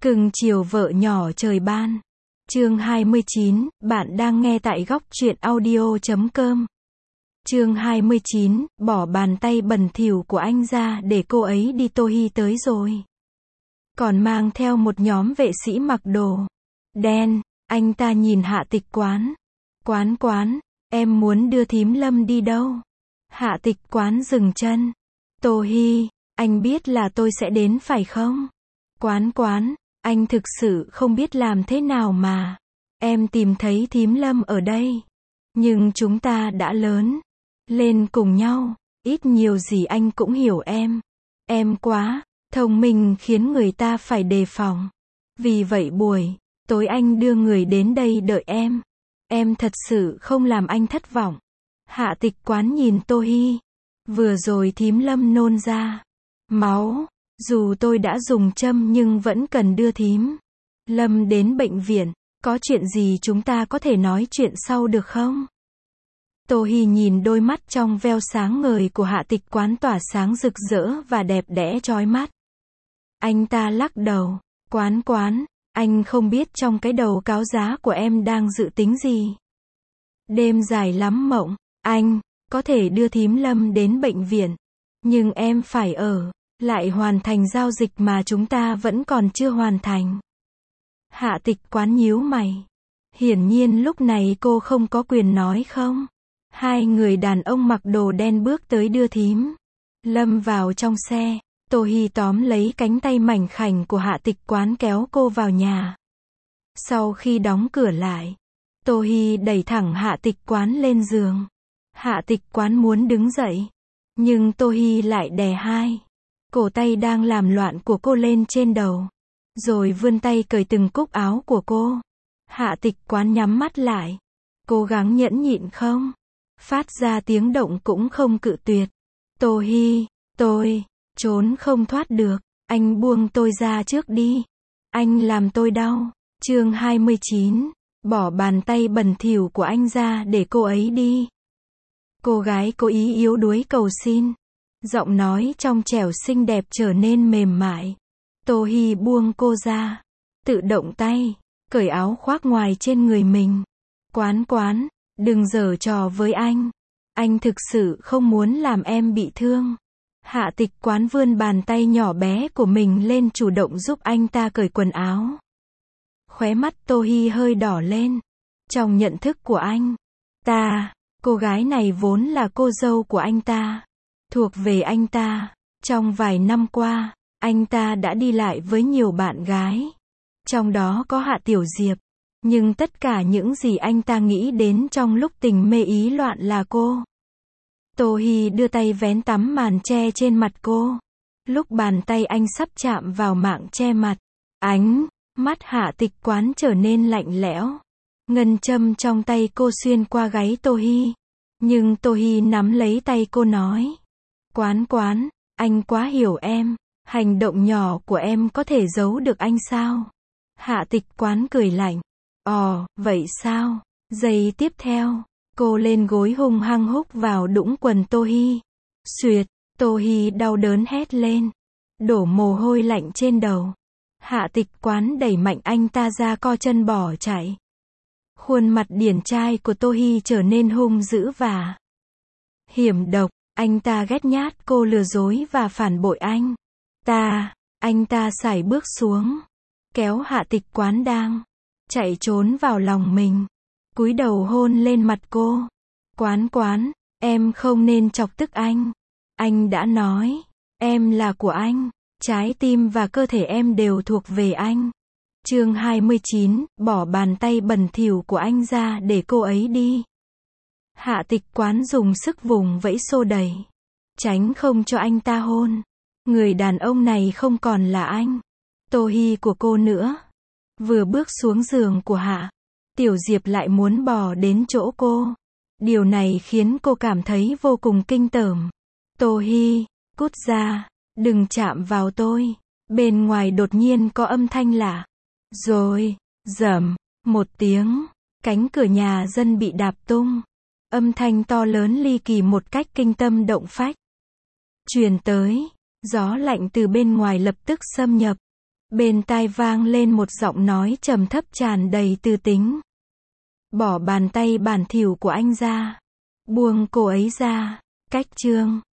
Cưng chiều vợ nhỏ trời ban. Chương 29, bạn đang nghe tại góc truyện audio.com. Chương 29, bỏ bàn tay bẩn thỉu của anh ra để cô ấy đi. Tohi tới rồi. Còn mang theo một nhóm vệ sĩ mặc đồ đen. Anh ta nhìn Hạ Tịch Quán. Quán, em muốn đưa thím Lâm đi đâu? Hạ Tịch Quán dừng chân. Tohi, anh biết là tôi sẽ đến phải không? Quán, anh thực sự không biết làm thế nào mà. Em tìm thấy thím Lâm ở đây. Nhưng chúng ta đã lớn lên cùng nhau. Ít nhiều gì anh cũng hiểu em. Em quá thông minh khiến người ta phải đề phòng. Vì vậy buổi tối anh đưa người đến đây đợi em. Em thật sự không làm anh thất vọng. Hạ Tịch Quán nhìn Tohi. Vừa rồi thím Lâm nôn ra máu. Dù tôi đã dùng châm nhưng vẫn cần đưa thím Lâm đến bệnh viện. Có chuyện gì chúng ta có thể nói chuyện sau được không? Tohi nhìn đôi mắt trong veo sáng ngời của Hạ Tịch Quán tỏa sáng rực rỡ và đẹp đẽ chói mắt. Anh ta lắc đầu. Quán, anh không biết trong cái đầu cáo giá của em đang dự tính gì. Đêm dài lắm mộng. Anh có thể đưa thím Lâm đến bệnh viện. Nhưng em phải lại hoàn thành giao dịch mà chúng ta vẫn còn chưa hoàn thành. Hạ Tịch Quán nhíu mày. Hiển nhiên lúc này cô không có quyền nói không. Hai người đàn ông mặc đồ đen bước tới đưa thím Lâm vào trong xe. Tohi tóm lấy cánh tay mảnh khảnh của Hạ Tịch Quán kéo cô vào nhà. Sau khi đóng cửa lại, Tohi đẩy thẳng Hạ Tịch Quán lên giường. Hạ Tịch Quán muốn đứng dậy, nhưng Tohi lại đè hai cổ tay đang làm loạn của cô lên trên đầu, rồi vươn tay cởi từng cúc áo của cô. Hạ Tịch Quán nhắm mắt lại, cố gắng nhẫn nhịn không phát ra tiếng động cũng không cự tuyệt. Tohi, tôi trốn không thoát được, anh buông tôi ra trước đi. Anh làm tôi đau. Chương 29, bỏ bàn tay bẩn thỉu của anh ra để cô ấy đi. Cô gái cố ý yếu đuối cầu xin. Giọng nói trong trẻo xinh đẹp trở nên mềm mại. Tohi buông cô ra, tự động tay cởi áo khoác ngoài trên người mình. Quán, đừng giở trò với anh. Anh thực sự không muốn làm em bị thương. Hạ Tịch Quán vươn bàn tay nhỏ bé của mình lên chủ động giúp anh ta cởi quần áo. Khóe mắt Tohi hơi đỏ lên. Trong nhận thức của anh ta, cô gái này vốn là cô dâu của anh ta, thuộc về anh ta. Trong vài năm qua, anh ta đã đi lại với nhiều bạn gái, trong đó có Hạ Tiểu Diệp. Nhưng tất cả những gì anh ta nghĩ đến trong lúc tình mê ý loạn là cô. Tohi đưa tay vén tấm màn che trên mặt cô. Lúc bàn tay anh sắp chạm vào mạng che mặt, ánh mắt Hạ Tịch Quán trở nên lạnh lẽo. Ngân châm trong tay cô xuyên qua gáy Tohi. Nhưng Tohi nắm lấy tay cô nói. Quán, anh quá hiểu em. Hành động nhỏ của em có thể giấu được anh sao? Hạ Tịch Quán cười lạnh. Vậy sao? Giây tiếp theo, cô lên gối hung hăng húc vào đũng quần Tohi. Xuyệt, Tohi đau đớn hét lên, đổ mồ hôi lạnh trên đầu. Hạ Tịch Quán đẩy mạnh anh ta ra co chân bỏ chạy. Khuôn mặt điển trai của Tohi trở nên hung dữ và hiểm độc. Anh ta ghét nhát cô lừa dối và phản bội anh ta sải bước xuống, kéo Hạ Tịch Quán đang chạy trốn vào lòng mình, cúi đầu hôn lên mặt cô. Quán, em không nên chọc tức anh. Anh đã nói, em là của anh. Trái tim và cơ thể em đều thuộc về anh. Chương 29, bỏ bàn tay bẩn thỉu của anh ra để cô ấy đi. Hạ Tịch Quán dùng sức vùng vẫy xô đẩy, tránh không cho anh ta hôn. Người đàn ông này không còn là anh Tohi của cô nữa. Vừa bước xuống giường của Hạ Tiểu Diệp lại muốn bò đến chỗ cô. Điều này khiến cô cảm thấy vô cùng kinh tởm. Tohi, cút ra, đừng chạm vào tôi. Bên ngoài đột nhiên có âm thanh lạ. Rồi, rầm, một tiếng, cánh cửa nhà dân bị đạp tung. Âm thanh to lớn ly kỳ một cách kinh tâm động phách truyền tới. Gió lạnh từ bên ngoài lập tức xâm nhập. Bên tai vang lên một giọng nói trầm thấp tràn đầy tư tính. Bỏ bàn tay bẩn thỉu của anh ra. Buông cô ấy ra. Cách chương